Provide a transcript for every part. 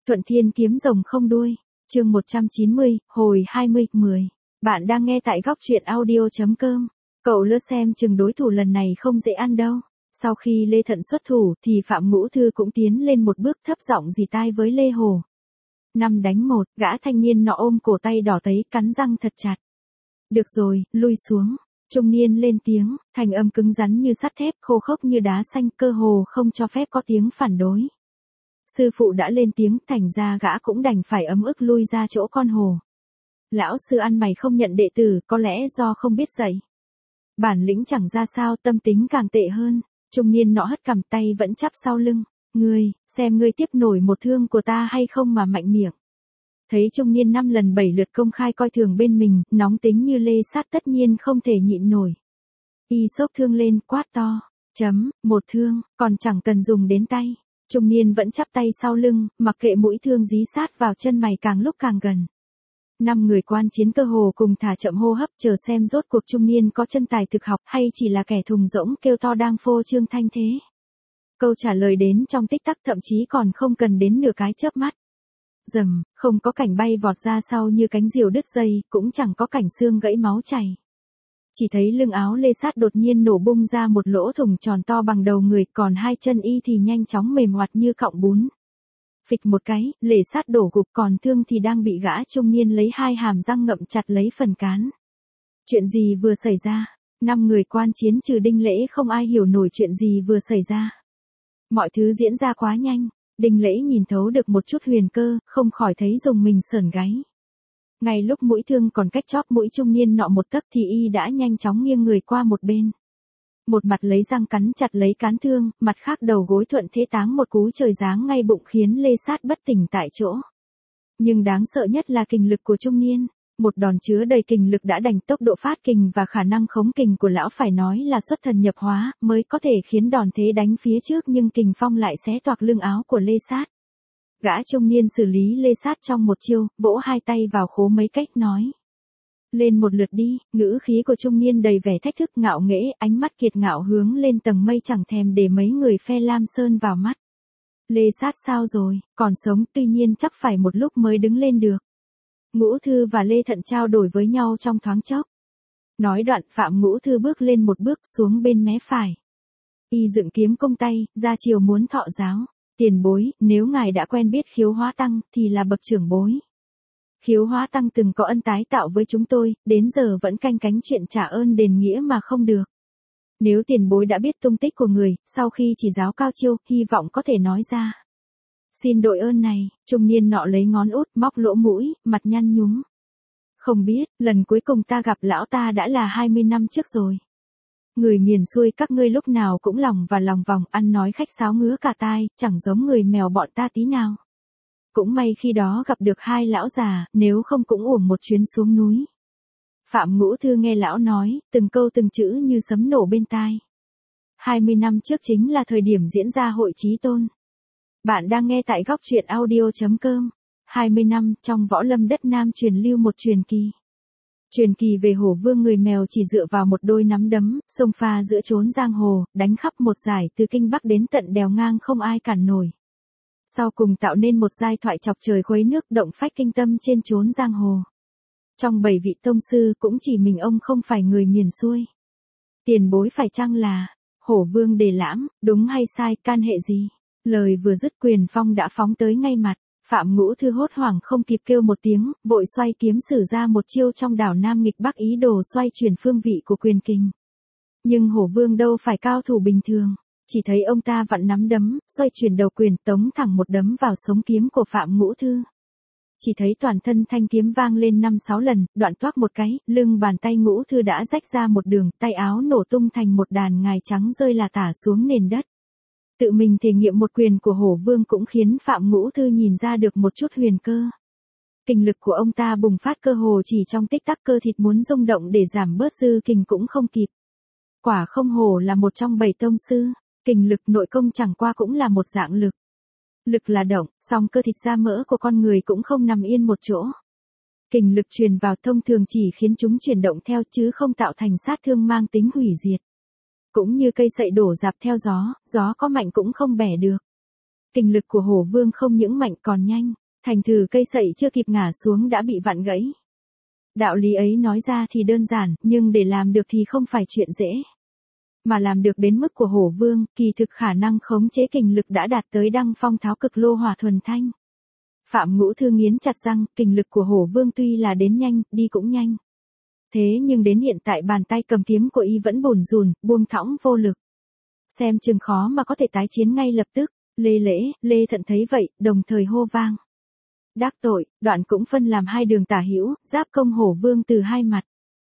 Thuận Thiên kiếm rồng không đuôi. Chương 190, hồi 20/10. Bạn đang nghe tại góc truyện audio.com. Cậu lơ xem chừng đối thủ lần này không dễ ăn đâu. Sau khi Lê Thận xuất thủ thì Phạm Ngũ Thư cũng tiến lên một bước thấp giọng rì tai với Lê Hồ. 5-1, gã thanh niên nọ ôm cổ tay đỏ tấy cắn răng thật chặt. Được rồi, lui xuống. Trung niên lên tiếng, thành âm cứng rắn như sắt thép, khô khốc như đá xanh, cơ hồ không cho phép có tiếng phản đối. Sư phụ đã lên tiếng, thành ra gã cũng đành phải ấm ức lui ra chỗ con hồ. Lão sư ăn mày không nhận đệ tử, có lẽ do không biết dạy. Bản lĩnh chẳng ra sao, tâm tính càng tệ hơn. Trung niên nọ hất cằm, tay vẫn chắp sau lưng. Ngươi, xem ngươi tiếp nổi một thương của ta hay không mà mạnh miệng. Thấy trung niên 5 lần 7 lượt công khai coi thường bên mình, nóng tính như Lê Sát tất nhiên không thể nhịn nổi. Y xốc thương lên, quát to. Một thương, còn chẳng cần dùng đến tay. Trung niên vẫn chắp tay sau lưng, mặc kệ mũi thương dí sát vào chân mày càng lúc càng gần. 5 người quan chiến cơ hồ cùng thả chậm hô hấp chờ xem rốt cuộc trung niên có chân tài thực học hay chỉ là kẻ thùng rỗng kêu to đang phô trương thanh thế. Câu trả lời đến trong tích tắc, thậm chí còn không cần đến nửa cái chớp mắt. Rầm, không có cảnh bay vọt ra sau như cánh diều đứt dây, cũng chẳng có cảnh xương gãy máu chảy. Chỉ thấy lưng áo Lê Sát đột nhiên nổ bung ra một lỗ thủng tròn to bằng đầu người, còn hai chân y thì nhanh chóng mềm oặt như cọng bún. Phịch một cái, Lê Sát đổ gục, còn thương thì đang bị gã trung niên lấy hai hàm răng ngậm chặt lấy phần cán. Chuyện gì vừa xảy ra? 5 người quan chiến trừ Đinh Lễ không ai hiểu nổi chuyện gì vừa xảy ra. Mọi thứ diễn ra quá nhanh. Đinh Lễ nhìn thấu được một chút huyền cơ, không khỏi thấy rùng mình sởn gáy. Ngay lúc mũi thương còn cách chóp mũi trung niên nọ một tấc thì y đã nhanh chóng nghiêng người qua một bên. Một mặt lấy răng cắn chặt lấy cán thương, mặt khác đầu gối thuận thế táng một cú trời giáng ngay bụng khiến Lê Sát bất tỉnh tại chỗ. Nhưng đáng sợ nhất là kình lực của trung niên. Một đòn chứa đầy kình lực đã đành tốc độ phát kình và khả năng khống kình của lão phải nói là xuất thần nhập hóa, mới có thể khiến đòn thế đánh phía trước nhưng kình phong lại xé toạc lưng áo của Lê Sát. Gã trung niên xử lý Lê Sát trong một chiêu, vỗ hai tay vào khố mấy cách nói. Lên một lượt đi, ngữ khí của trung niên đầy vẻ thách thức ngạo nghễ, ánh mắt kiệt ngạo hướng lên tầng mây chẳng thèm để mấy người phe Lam Sơn vào mắt. Lê Sát sao rồi, còn sống, tuy nhiên chắc phải một lúc mới đứng lên được. Ngũ Thư và Lê Thận trao đổi với nhau trong thoáng chốc. Nói đoạn, Phạm Ngũ Thư bước lên một bước xuống bên mé phải. Y dựng kiếm công tay, ra chiều muốn thọ giáo. Tiền bối, nếu ngài đã quen biết Khiếu Hóa Tăng, thì là bậc trưởng bối. Khiếu Hóa Tăng từng có ân tái tạo với chúng tôi, đến giờ vẫn canh cánh chuyện trả ơn đền nghĩa mà không được. Nếu tiền bối đã biết tung tích của người, sau khi chỉ giáo cao chiêu, hy vọng có thể nói ra. Xin đội ơn này, trung niên nọ lấy ngón út móc lỗ mũi, mặt nhăn nhúm. Không biết, lần cuối cùng ta gặp lão ta đã là 20 năm trước rồi. Người miền xuôi các ngươi lúc nào cũng lòng và lòng vòng, ăn nói khách sáo ngứa cả tai, chẳng giống người mèo bọn ta tí nào. Cũng may khi đó gặp được hai lão già, nếu không cũng uổng một chuyến xuống núi. Phạm Ngũ Thư nghe lão nói, từng câu từng chữ như sấm nổ bên tai. 20 năm trước chính là thời điểm diễn ra hội Chí Tôn. Bạn đang nghe tại góc truyện audio.com. 20 năm, trong võ lâm đất Nam truyền lưu một truyền kỳ. Truyền kỳ về Hổ Vương người mèo chỉ dựa vào một đôi nắm đấm, xông pha giữa chốn giang hồ, đánh khắp một dải từ Kinh Bắc đến tận đèo ngang không ai cản nổi. Sau cùng tạo nên một giai thoại chọc trời khuấy nước động phách kinh tâm trên chốn giang hồ. Trong 7 vị tông sư cũng chỉ mình ông không phải người miền xuôi. Tiền bối phải chăng là Hổ Vương Đề Lãm, đúng hay sai, can hệ gì? Lời vừa dứt quyền phong đã phóng tới ngay mặt. Phạm Ngũ Thư hốt hoảng không kịp kêu một tiếng, vội xoay kiếm sử ra một chiêu trong đảo Nam nghịch Bắc ý đồ xoay chuyển phương vị của quyền kình. Nhưng Hổ Vương đâu phải cao thủ bình thường, chỉ thấy ông ta vặn nắm đấm, xoay chuyển đầu quyền tống thẳng một đấm vào sống kiếm của Phạm Ngũ Thư. Chỉ thấy toàn thân thanh kiếm vang lên 5-6 lần, đoạn toác một cái, lưng bàn tay Ngũ Thư đã rách ra một đường, tay áo nổ tung thành một đàn ngài trắng rơi là tả xuống nền đất. Tự mình thể nghiệm một quyền của Hổ Vương cũng khiến Phạm Ngũ Thư nhìn ra được một chút huyền cơ. Kình lực của ông ta bùng phát cơ hồ chỉ trong tích tắc, cơ thịt muốn rung động để giảm bớt dư kình cũng không kịp. Quả không hổ là một trong 7 tông sư, kình lực nội công chẳng qua cũng là một dạng lực. Lực là động, song cơ thịt da mỡ của con người cũng không nằm yên một chỗ. Kình lực truyền vào thông thường chỉ khiến chúng chuyển động theo chứ không tạo thành sát thương mang tính hủy diệt. Cũng như cây sậy đổ rạp theo gió, gió có mạnh cũng không bẻ được. Kình lực của hổ vương không những mạnh còn nhanh, thành thử cây sậy chưa kịp ngả xuống đã bị vặn gãy. Đạo lý ấy nói ra thì đơn giản, nhưng để làm được thì không phải chuyện dễ. Mà làm được đến mức của hổ vương, kỳ thực khả năng khống chế kình lực đã đạt tới đăng phong tháo cực lô hỏa thuần thanh. Phạm Ngũ Thư nghiến chặt răng, kình lực của hổ vương tuy là đến nhanh, đi cũng nhanh. Thế nhưng đến hiện tại bàn tay cầm kiếm của y vẫn bủn rủn, buông thõng vô lực. Xem chừng khó mà có thể tái chiến ngay lập tức. Lê Thận thấy vậy, đồng thời hô vang. Đắc tội, đoạn cũng phân làm hai đường tả hữu, giáp công hổ vương từ hai mặt.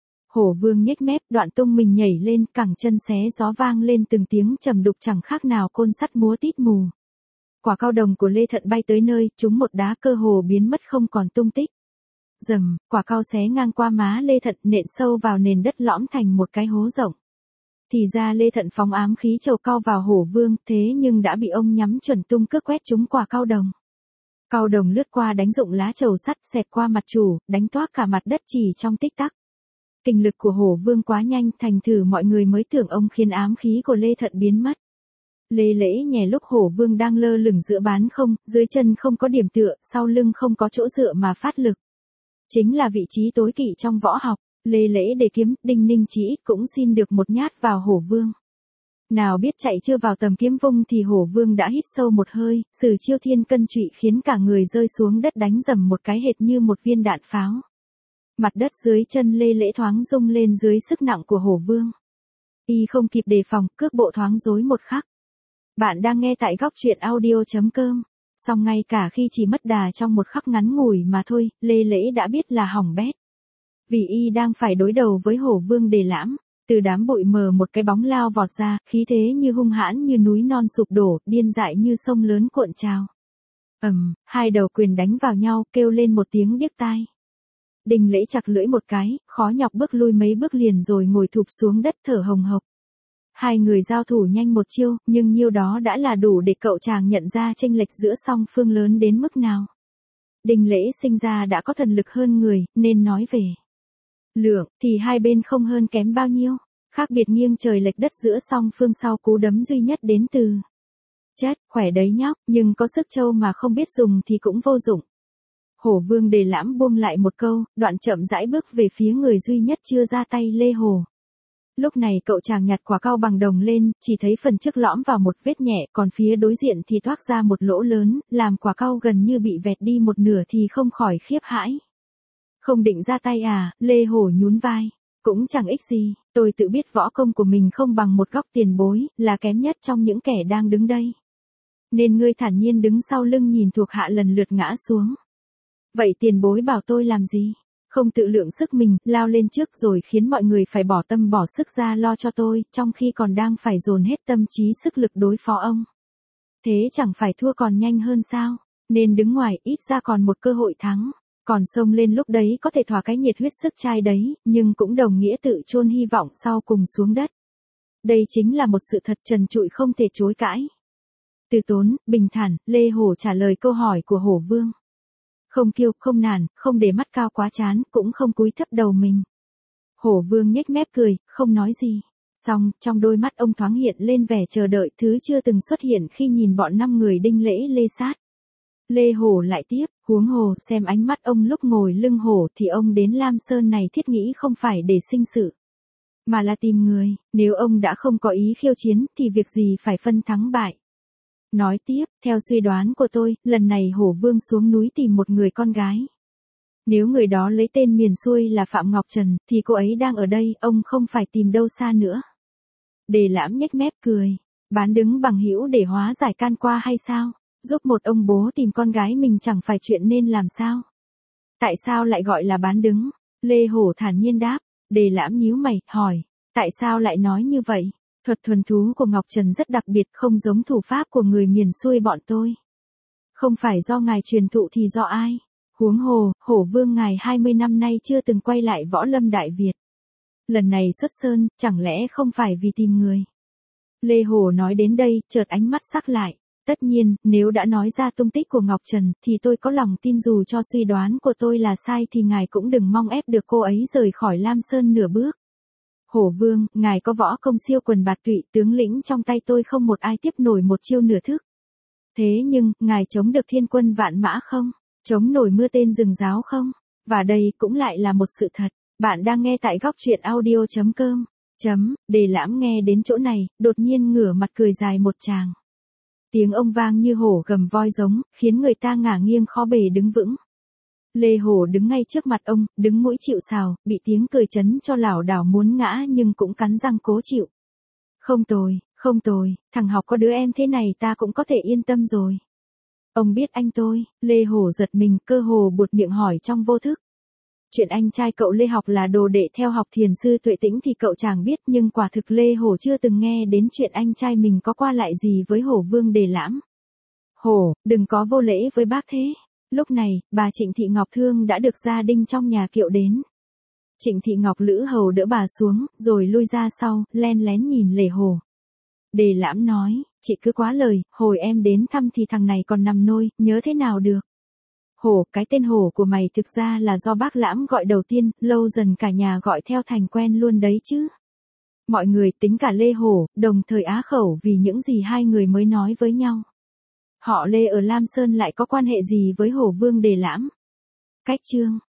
Hổ vương nhếch mép, đoạn tung mình nhảy lên, cẳng chân xé gió vang lên từng tiếng trầm đục chẳng khác nào côn sắt múa tít mù. Quả cao đồng của Lê Thận bay tới nơi, trúng một đá cơ hồ biến mất không còn tung tích. Rầm, quả cao xé ngang qua má Lê Thận nện sâu vào nền đất lõm thành một cái hố rộng. Thì ra Lê Thận phóng ám khí trầu cao vào hổ vương, thế nhưng đã bị ông nhắm chuẩn tung cước quét trúng quả cao đồng. Cao đồng lướt qua đánh rụng lá trầu sắt xẹt qua mặt chủ, đánh toác cả mặt đất chỉ trong tích tắc. Kình lực của hổ vương quá nhanh, thành thử mọi người mới tưởng ông khiến ám khí của Lê Thận biến mất. Lê Lễ nhè lúc hổ vương đang lơ lửng giữa bán không, dưới chân không có điểm tựa, sau lưng không có chỗ dựa mà phát lực. Chính là vị trí tối kỵ trong võ học. Lê Lễ để kiếm, Đinh Ninh Chỉ cũng xin được một nhát vào hổ vương. Nào biết chạy chưa vào tầm kiếm vung thì hổ vương đã hít sâu một hơi, sử chiêu thiên cân trụy khiến cả người rơi xuống đất đánh dầm một cái hệt như một viên đạn pháo. Mặt đất dưới chân Lê Lễ thoáng rung lên dưới sức nặng của hổ vương. Y không kịp đề phòng, cước bộ thoáng rối một khắc. Bạn đang nghe tại góc truyện audio.com. Song ngay cả khi chỉ mất đà trong một khắc ngắn ngủi mà thôi, Lê Lễ đã biết là hỏng bét. Vì y đang phải đối đầu với hổ vương Đề Lãm, từ đám bụi mờ một cái bóng lao vọt ra, khí thế như hung hãn như núi non sụp đổ, điên dại như sông lớn cuộn trào. Hai đầu quyền đánh vào nhau, kêu lên một tiếng điếc tai. Đinh Lễ chặt lưỡi một cái, khó nhọc bước lui mấy bước liền rồi ngồi thụp xuống đất thở hồng hộc. Hai người giao thủ nhanh một chiêu, nhưng nhiêu đó đã là đủ để cậu chàng nhận ra chênh lệch giữa song phương lớn đến mức nào. Đinh Lễ sinh ra đã có thần lực hơn người, nên nói về lượng thì hai bên không hơn kém bao nhiêu, khác biệt nghiêng trời lệch đất giữa song phương sau cú đấm duy nhất đến từ chất, khỏe đấy nhóc, nhưng có sức trâu mà không biết dùng thì cũng vô dụng. Hổ vương Đề Lãm buông lại một câu, đoạn chậm rãi bước về phía người duy nhất chưa ra tay Lê Hồ. Lúc này cậu chàng nhặt quả cau bằng đồng lên, chỉ thấy phần trước lõm vào một vết nhẹ, còn phía đối diện thì toác ra một lỗ lớn, làm quả cau gần như bị vẹt đi một nửa thì không khỏi khiếp hãi. Không định ra tay à? Lê Hổ nhún vai. Cũng chẳng ích gì, tôi tự biết võ công của mình không bằng một góc tiền bối, là kém nhất trong những kẻ đang đứng đây. Nên ngươi thản nhiên đứng sau lưng nhìn thuộc hạ lần lượt ngã xuống. Vậy tiền bối bảo tôi làm gì? Không tự lượng sức mình, lao lên trước rồi khiến mọi người phải bỏ tâm bỏ sức ra lo cho tôi, trong khi còn đang phải dồn hết tâm trí sức lực đối phó ông. Thế chẳng phải thua còn nhanh hơn sao? Nên đứng ngoài, ít ra còn một cơ hội thắng. Còn xông lên lúc đấy có thể thỏa cái nhiệt huyết sức trai đấy, nhưng cũng đồng nghĩa tự chôn hy vọng sau cùng xuống đất. Đây chính là một sự thật trần trụi không thể chối cãi. Từ tốn, bình thản, Lê Hổ trả lời câu hỏi của hổ vương. Không kiêu, không nản, không để mắt cao quá chán, cũng không cúi thấp đầu mình. Hổ vương nhếch mép cười, không nói gì. Xong, trong đôi mắt ông thoáng hiện lên vẻ chờ đợi thứ chưa từng xuất hiện khi nhìn bọn 5 người Đinh Lễ lê sát. Lê Hổ lại tiếp, huống hồ, xem ánh mắt ông lúc ngồi lưng hổ thì ông đến Lam Sơn này thiết nghĩ không phải để sinh sự, mà là tìm người, nếu ông đã không có ý khiêu chiến thì việc gì phải phân thắng bại. Nói tiếp, theo suy đoán của tôi, lần này hổ vương xuống núi tìm một người con gái. Nếu người đó lấy tên miền xuôi là Phạm Ngọc Trần, thì cô ấy đang ở đây, ông không phải tìm đâu xa nữa. Đề Lãm nhếch mép cười, bán đứng bằng hữu để hóa giải can qua hay sao? Giúp một ông bố tìm con gái mình chẳng phải chuyện nên làm sao? Tại sao lại gọi là bán đứng? Lê Hổ thản nhiên đáp. Đề Lãm nhíu mày, hỏi, tại sao lại nói như vậy? Thuật thuần thú của Ngọc Trần rất đặc biệt, không giống thủ pháp của người miền xuôi bọn tôi. Không phải do ngài truyền thụ thì do ai? Huống hồ, hổ vương ngài 20 năm nay chưa từng quay lại võ lâm Đại Việt. Lần này xuất sơn, chẳng lẽ không phải vì tìm người? Lê Hổ nói đến đây, chợt ánh mắt sắc lại. Tất nhiên, nếu đã nói ra tung tích của Ngọc Trần, thì tôi có lòng tin dù cho suy đoán của tôi là sai thì ngài cũng đừng mong ép được cô ấy rời khỏi Lam Sơn nửa bước. Hổ vương, ngài có võ công siêu quần bạt tụy, tướng lĩnh trong tay tôi không một ai tiếp nổi một chiêu nửa thức. Thế nhưng, ngài chống được thiên quân vạn mã không? Chống nổi mưa tên rừng ráo không? Và đây cũng lại là một sự thật. Bạn đang nghe tại góc chuyện audio.com. Đề Lãm nghe đến chỗ này, đột nhiên ngửa mặt cười dài một tràng. Tiếng ông vang như hổ gầm voi giống, khiến người ta ngả nghiêng khó bề đứng vững. Lê Hổ đứng ngay trước mặt ông, đứng mũi chịu sào, bị tiếng cười chấn cho lảo đảo muốn ngã nhưng cũng cắn răng cố chịu. Không tồi, thằng học có đứa em thế này ta cũng có thể yên tâm rồi. Ông biết anh tôi, Lê Hổ giật mình, cơ hồ buột miệng hỏi trong vô thức. Chuyện anh trai cậu Lê Học là đồ đệ theo học thiền sư Tuệ Tĩnh thì cậu chẳng biết, nhưng quả thực Lê Hổ chưa từng nghe đến chuyện anh trai mình có qua lại gì với Hổ Vương Đề Lãm. Hổ, đừng có vô lễ với bác thế. Lúc này, bà Trịnh Thị Ngọc Thương đã được gia đình trong nhà kiệu đến. Trịnh Thị Ngọc Lữ hầu đỡ bà xuống, rồi lui ra sau, len lén nhìn Lê Hổ. Đề Lãm nói, chị cứ quá lời, hồi em đến thăm thì thằng này còn nằm nôi, nhớ thế nào được. Hổ, cái tên Hổ của mày thực ra là do bác Lãm gọi đầu tiên, lâu dần cả nhà gọi theo thành quen luôn đấy chứ. Mọi người tính cả Lê Hổ, đồng thời á khẩu vì những gì hai người mới nói với nhau. Họ Lê ở Lam Sơn lại có quan hệ gì với Hổ Vương Đề Lãm? Cách chương